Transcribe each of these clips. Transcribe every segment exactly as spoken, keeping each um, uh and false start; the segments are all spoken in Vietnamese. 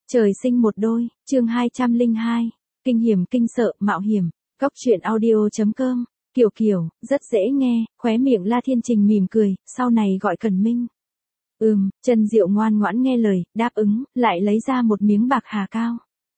Trời sinh một đôi, chương hai trăm lẻ hai, kinh hiểm kinh sợ, mạo hiểm, Cóc truyện audio chấm com, Kiều Kiều, rất dễ nghe, khóe miệng La Thiên Trình mỉm cười, sau này gọi Cẩn Minh. Ừm, Trần Diệu ngoan ngoãn nghe lời, đáp ứng, lại lấy ra một miếng bạc hà cao.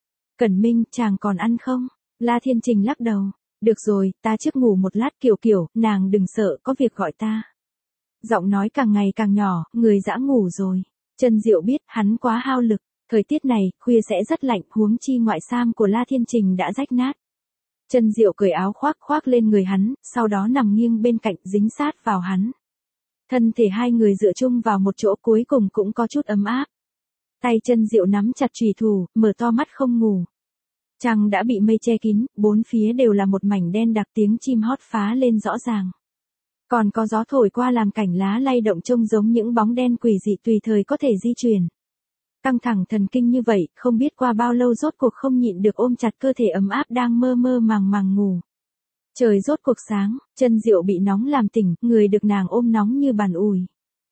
Cẩn Minh, chàng còn ăn không? La Thiên Trình lắc đầu, được rồi, ta trước ngủ một lát. Kiều Kiều, nàng đừng sợ, có việc gọi ta. Giọng nói càng ngày càng nhỏ, người dã ngủ rồi. Trần Diệu biết, hắn quá hao lực. Thời tiết này, khuya sẽ rất lạnh, huống chi ngoại sam của La Thiên Trình đã rách nát. Trần Diệu cởi áo khoác khoác lên người hắn, sau đó nằm nghiêng bên cạnh, dính sát vào hắn. Thân thể hai người dựa chung vào một chỗ, cuối cùng cũng có chút ấm áp. Tay Trần Diệu nắm chặt chùy thủ, mở to mắt không ngủ. Trăng đã bị mây che kín, bốn phía đều là một mảnh đen đặc, tiếng chim hót phá lên rõ ràng. Còn có gió thổi qua làm cảnh lá lay động trông giống những bóng đen quỷ dị tùy thời có thể di chuyển. Căng thẳng thần kinh như vậy, không biết qua bao lâu rốt cuộc không nhịn được ôm chặt cơ thể ấm áp đang mơ mơ màng màng ngủ. Trời rốt cuộc sáng, Trần Diệu bị nóng làm tỉnh, người được nàng ôm nóng như bàn ủi.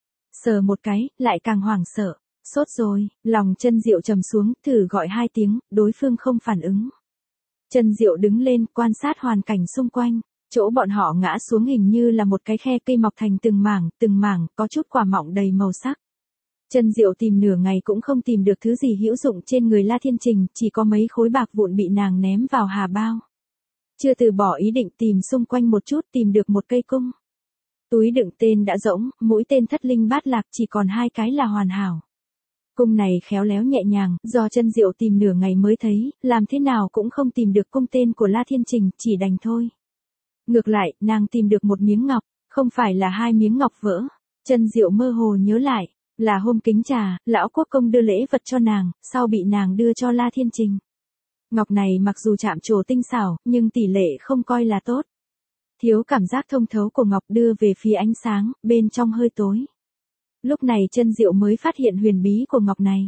Sờ một cái, lại càng hoảng sợ. Sốt rồi, lòng Trần Diệu trầm xuống, thử gọi hai tiếng, đối phương không phản ứng. Trần Diệu đứng lên, quan sát hoàn cảnh xung quanh. Chỗ bọn họ ngã xuống hình như là một cái khe, cây mọc thành từng mảng, từng mảng, có chút quả mọng đầy màu sắc. Trần Diệu tìm nửa ngày cũng không tìm được thứ gì hữu dụng trên người La Thiên Trình, chỉ có mấy khối bạc vụn bị nàng ném vào hà bao. Chưa từ bỏ ý định tìm xung quanh một chút, tìm được một cây cung. Túi đựng tên đã rỗng, mũi tên thất linh bát lạc, chỉ còn hai cái là hoàn hảo. Cung này khéo léo nhẹ nhàng, do Trần Diệu tìm nửa ngày mới thấy, làm thế nào cũng không tìm được cung tên của La Thiên Trình, chỉ đành thôi. Ngược lại, nàng tìm được một miếng ngọc, không phải là hai miếng ngọc vỡ. Trần Diệu mơ hồ nhớ lại. Là hôm kính trà, lão quốc công đưa lễ vật cho nàng, sau bị nàng đưa cho La Thiên Trình. Ngọc này mặc dù chạm trổ tinh xảo, nhưng tỷ lệ không coi là tốt. Thiếu cảm giác thông thấu của ngọc đưa về phía ánh sáng, bên trong hơi tối. Lúc này Trần Diệu mới phát hiện huyền bí của ngọc này.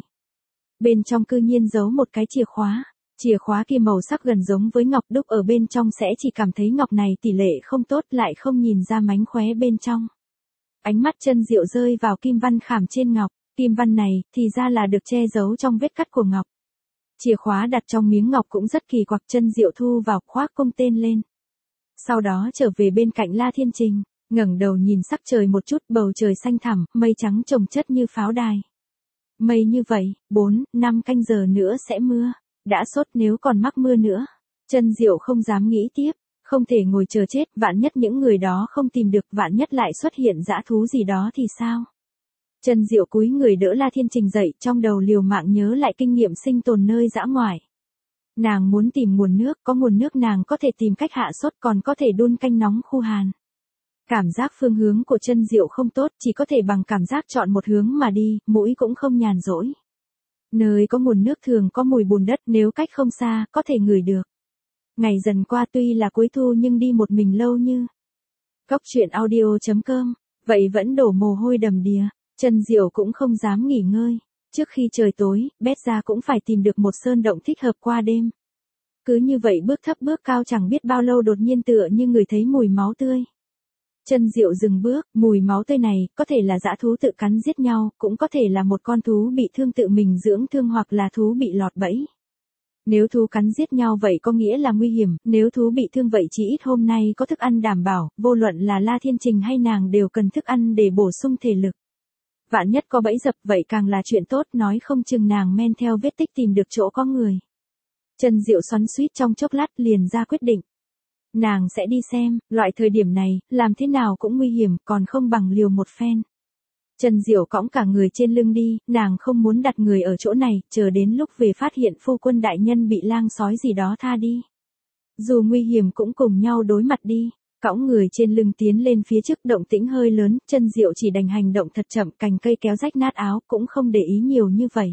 Bên trong cư nhiên giấu một cái chìa khóa. Chìa khóa kia màu sắc gần giống với ngọc, đúc ở bên trong sẽ chỉ cảm thấy ngọc này tỷ lệ không tốt, lại không nhìn ra mánh khóe bên trong. Ánh mắt Trần Diệu rơi vào kim văn khảm trên ngọc, kim văn này, thì ra là được che giấu trong vết cắt của ngọc. Chìa khóa đặt trong miếng ngọc cũng rất kỳ quặc. Trần Diệu thu vào, khoác cung tên lên. Sau đó trở về bên cạnh La Thiên Trình, ngẩng đầu nhìn sắc trời một chút, bầu trời xanh thẳm, mây trắng chồng chất như pháo đài. Mây như vậy, bốn, năm canh giờ nữa sẽ mưa, đã sốt nếu còn mắc mưa nữa. Trần Diệu không dám nghĩ tiếp. Không thể ngồi chờ chết, vạn nhất những người đó không tìm được, vạn nhất lại xuất hiện dã thú gì đó thì sao? Trần Diệu cúi người đỡ La Thiên Trình dậy, trong đầu liều mạng nhớ lại kinh nghiệm sinh tồn nơi dã ngoại. Nàng muốn tìm nguồn nước, có nguồn nước nàng có thể tìm cách hạ sốt, còn có thể đun canh nóng khu hàn. Cảm giác phương hướng của Trần Diệu không tốt, chỉ có thể bằng cảm giác chọn một hướng mà đi, mũi cũng không nhàn rỗi. Nơi có nguồn nước thường có mùi bùn đất, nếu cách không xa, có thể ngửi được. Ngày dần qua, tuy là cuối thu nhưng đi một mình lâu như. Cóc truyện audio chấm com, vậy vẫn đổ mồ hôi đầm đìa. Trần Diệu cũng không dám nghỉ ngơi. Trước khi trời tối, bét ra cũng phải tìm được một sơn động thích hợp qua đêm. Cứ như vậy bước thấp bước cao, chẳng biết bao lâu đột nhiên tựa như người thấy mùi máu tươi. Trần Diệu dừng bước, mùi máu tươi này, có thể là dã thú tự cắn giết nhau, cũng có thể là một con thú bị thương tự mình dưỡng thương, hoặc là thú bị lọt bẫy. Nếu thú cắn giết nhau vậy có nghĩa là nguy hiểm, nếu thú bị thương vậy chỉ ít hôm nay có thức ăn đảm bảo, vô luận là La Thiên Trình hay nàng đều cần thức ăn để bổ sung thể lực. Vạn nhất có bẫy dập vậy càng là chuyện tốt, nói không chừng nàng men theo vết tích tìm được chỗ có người. Trần Diệu xoắn xuýt trong chốc lát liền ra quyết định. Nàng sẽ đi xem, loại thời điểm này, làm thế nào cũng nguy hiểm, còn không bằng liều một phen. Trần Diệu cõng cả người trên lưng đi, nàng không muốn đặt người ở chỗ này, chờ đến lúc về phát hiện phu quân đại nhân bị lang sói gì đó tha đi. Dù nguy hiểm cũng cùng nhau đối mặt đi, cõng người trên lưng tiến lên phía trước, động tĩnh hơi lớn, Trần Diệu chỉ đành hành động thật chậm, cành cây kéo rách nát áo, cũng không để ý nhiều như vậy.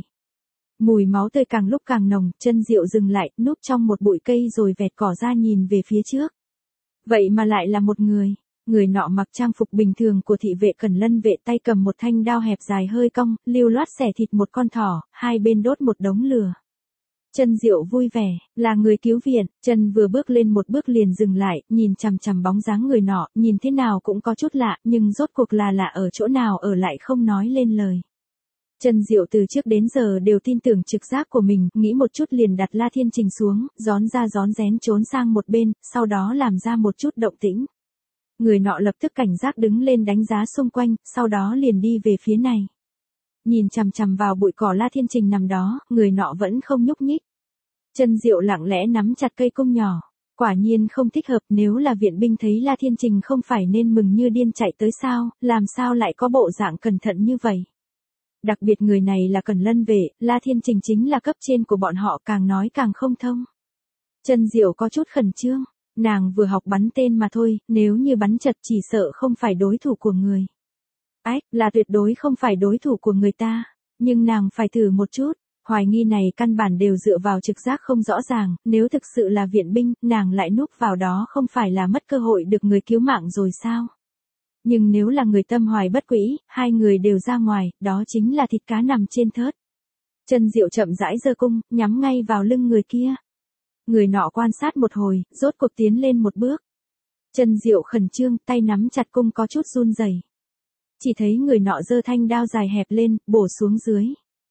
Mùi máu tươi càng lúc càng nồng, Trần Diệu dừng lại, núp trong một bụi cây rồi vẹt cỏ ra nhìn về phía trước. Vậy mà lại là một người. Người nọ mặc trang phục bình thường của thị vệ Cẩn Lân vệ, tay cầm một thanh đao hẹp dài hơi cong, lưu loát xẻ thịt một con thỏ, hai bên đốt một đống lửa. Trần Diệu vui vẻ, là người cứu viện. Trần vừa bước lên một bước liền dừng lại, nhìn chằm chằm bóng dáng người nọ, nhìn thế nào cũng có chút lạ, nhưng rốt cuộc là lạ ở chỗ nào ở lại không nói lên lời. Chân Diệu từ trước đến giờ đều tin tưởng trực giác của mình, nghĩ một chút liền đặt La Thiên Trình xuống, gión ra gión rén trốn sang một bên, sau đó làm ra một chút động tĩnh. Người nọ lập tức cảnh giác đứng lên đánh giá xung quanh, sau đó liền đi về phía này. Nhìn chằm chằm vào bụi cỏ La Thiên Trình nằm đó, người nọ vẫn không nhúc nhích. Chân Diệu lặng lẽ nắm chặt cây cung nhỏ. Quả nhiên không thích hợp, nếu là viện binh thấy La Thiên Trình không phải nên mừng như điên chạy tới sao, làm sao lại có bộ dạng cẩn thận như vậy. Đặc biệt người này là Cẩn Lân vệ, La Thiên Trình chính là cấp trên của bọn họ, càng nói càng không thông. Chân Diệu có chút khẩn trương, nàng vừa học bắn tên mà thôi, nếu như bắn chật chỉ sợ không phải đối thủ của người. Ách, là tuyệt đối không phải đối thủ của người ta, nhưng nàng phải thử một chút. Hoài nghi này căn bản đều dựa vào trực giác không rõ ràng, nếu thực sự là viện binh, nàng lại núp vào đó không phải là mất cơ hội được người cứu mạng rồi sao? Nhưng nếu là người tâm hoài bất quỹ, hai người đều ra ngoài, đó chính là thịt cá nằm trên thớt. Chân Diệu chậm rãi giơ cung, nhắm ngay vào lưng người kia. Người nọ quan sát một hồi, rốt cuộc tiến lên một bước. Chân Diệu khẩn trương, tay nắm chặt cung có chút run rẩy. Chỉ thấy người nọ giơ thanh đao dài hẹp lên, bổ xuống dưới.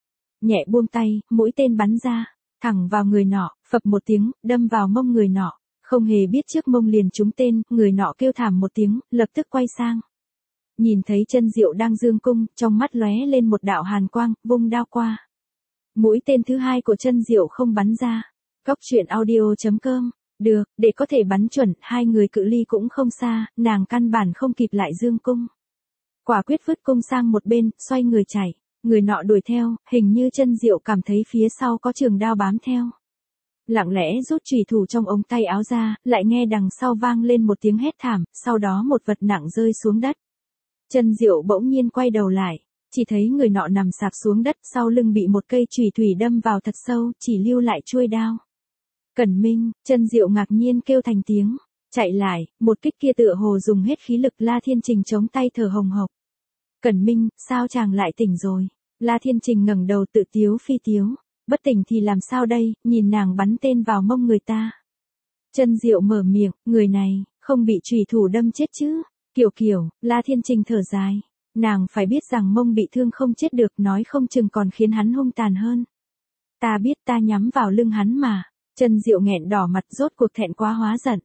Nhẹ buông tay, mũi tên bắn ra, thẳng vào người nọ, phập một tiếng, đâm vào mông người nọ. Không hề biết trước mông liền trúng tên, người nọ kêu thảm một tiếng, lập tức quay sang. Nhìn thấy Chân Diệu đang dương cung, trong mắt lóe lên một đạo hàn quang, vung đao qua. Mũi tên thứ hai của Chân Diệu không bắn ra. Góc truyện audio chấm com. Được, để có thể bắn chuẩn, hai người cự ly cũng không xa, nàng căn bản không kịp lại dương cung. Quả quyết vứt cung sang một bên, xoay người chạy. Người nọ đuổi theo, hình như Chân Diệu cảm thấy phía sau có trường đao bám theo. Lặng lẽ rút chùy thủ trong ống tay áo ra, lại nghe đằng sau vang lên một tiếng hét thảm, sau đó một vật nặng rơi xuống đất. Chân Diệu bỗng nhiên quay đầu lại, chỉ thấy người nọ nằm sạp xuống đất, sau lưng bị một cây chùy thủy đâm vào thật sâu, chỉ lưu lại chuôi đao. Cẩn Minh, Chân Diệu ngạc nhiên kêu thành tiếng, chạy lại, một kích kia tựa hồ dùng hết khí lực. La Thiên Trình chống tay thở hồng hộc. Cẩn Minh, sao chàng lại tỉnh rồi? La Thiên Trình ngẩng đầu tự tiếu phi tiếu. Bất tỉnh thì làm sao đây, nhìn nàng bắn tên vào mông người ta. Chân Diệu mở miệng, người này, không bị chùy thủ đâm chết chứ? Kiểu kiểu, La Thiên Trình thở dài. Nàng phải biết rằng mông bị thương không chết được, nói không chừng còn khiến hắn hung tàn hơn. Ta biết, ta nhắm vào lưng hắn mà. Chân Diệu nghẹn đỏ mặt, rốt cuộc thẹn quá hóa giận.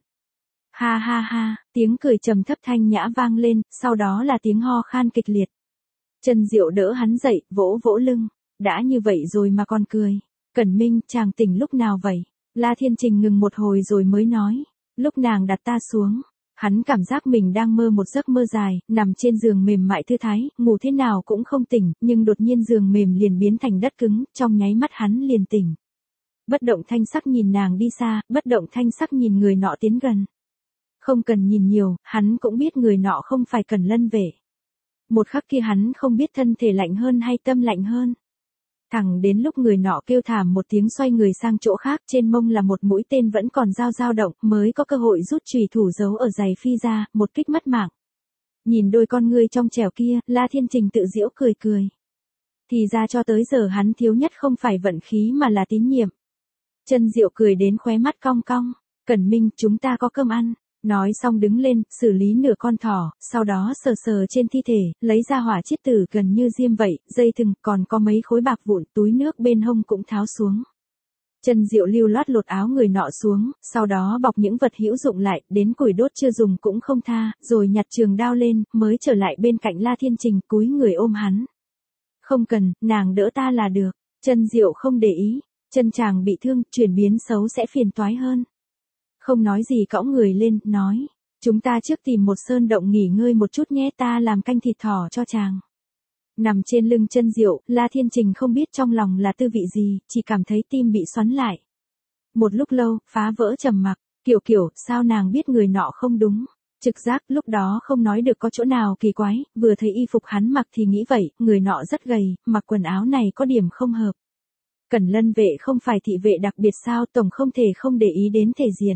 Ha ha ha, tiếng cười trầm thấp thanh nhã vang lên, sau đó là tiếng ho khan kịch liệt. Chân Diệu đỡ hắn dậy, vỗ vỗ lưng. Đã như vậy rồi mà còn cười. Cẩn Minh, chàng tỉnh lúc nào vậy? La Thiên Trình ngừng một hồi rồi mới nói. Lúc nàng đặt ta xuống. Hắn cảm giác mình đang mơ một giấc mơ dài, nằm trên giường mềm mại thư thái, ngủ thế nào cũng không tỉnh, nhưng đột nhiên giường mềm liền biến thành đất cứng, trong nháy mắt hắn liền tỉnh. Bất động thanh sắc nhìn nàng đi xa, bất động thanh sắc nhìn người nọ tiến gần. Không cần nhìn nhiều, hắn cũng biết người nọ không phải Cẩn Lân vệ. Một khắc kia hắn không biết thân thể lạnh hơn hay tâm lạnh hơn. Thẳng đến lúc người nọ kêu thảm một tiếng xoay người sang chỗ khác, trên mông là một mũi tên vẫn còn dao dao động, mới có cơ hội rút chùy thủ giấu ở giày phi ra, một kích mất mạng. Nhìn đôi con ngươi trong trẻo kia, La Thiên Trình tự giễu cười cười. Thì ra cho tới giờ hắn thiếu nhất không phải vận khí mà là tín nhiệm. Chân Diệu cười đến khóe mắt cong cong. Cẩn Minh, chúng ta có cơm ăn. Nói xong đứng lên, xử lý nửa con thỏ, sau đó sờ sờ trên thi thể, lấy ra hỏa chiết tử gần như diêm vậy, dây thừng, còn có mấy khối bạc vụn, túi nước bên hông cũng tháo xuống. Chân Diệu lưu loát lột áo người nọ xuống, sau đó bọc những vật hữu dụng lại, đến củi đốt chưa dùng cũng không tha, rồi nhặt trường đao lên, mới trở lại bên cạnh La Thiên Trình, cúi người ôm hắn. Không cần, nàng đỡ ta là được. Chân Diệu không để ý, chân chàng bị thương, chuyển biến xấu sẽ phiền toái hơn. Không nói gì cõng người lên, nói, chúng ta trước tìm một sơn động nghỉ ngơi một chút nhé, ta làm canh thịt thỏ cho chàng. Nằm trên lưng Chân Diệu, La Thiên Trình không biết trong lòng là tư vị gì, chỉ cảm thấy tim bị xoắn lại. Một lúc lâu, phá vỡ trầm mặc, kiểu kiểu, sao nàng biết người nọ không đúng. Trực giác lúc đó không nói được có chỗ nào kỳ quái, vừa thấy y phục hắn mặc thì nghĩ vậy, người nọ rất gầy, mặc quần áo này có điểm không hợp. Cẩn Lân vệ không phải thị vệ đặc biệt sao, tổng không thể không để ý đến thể diện.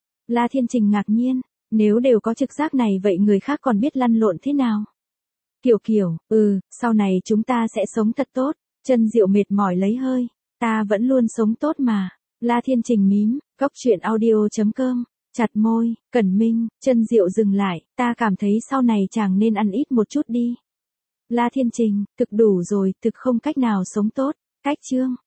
La Thiên Trình ngạc nhiên, nếu đều có trực giác này vậy người khác còn biết lăn lộn thế nào? Kiểu kiểu, ừ, sau này chúng ta sẽ sống thật tốt. Chân Diệu mệt mỏi lấy hơi, ta vẫn luôn sống tốt mà. La Thiên Trình mím, góc truyện audio chấm com, chặt môi, Cẩn Minh, Chân Diệu dừng lại, ta cảm thấy sau này chàng nên ăn ít một chút đi. La Thiên Trình, thực đủ rồi, thực không cách nào sống tốt. Cách chương.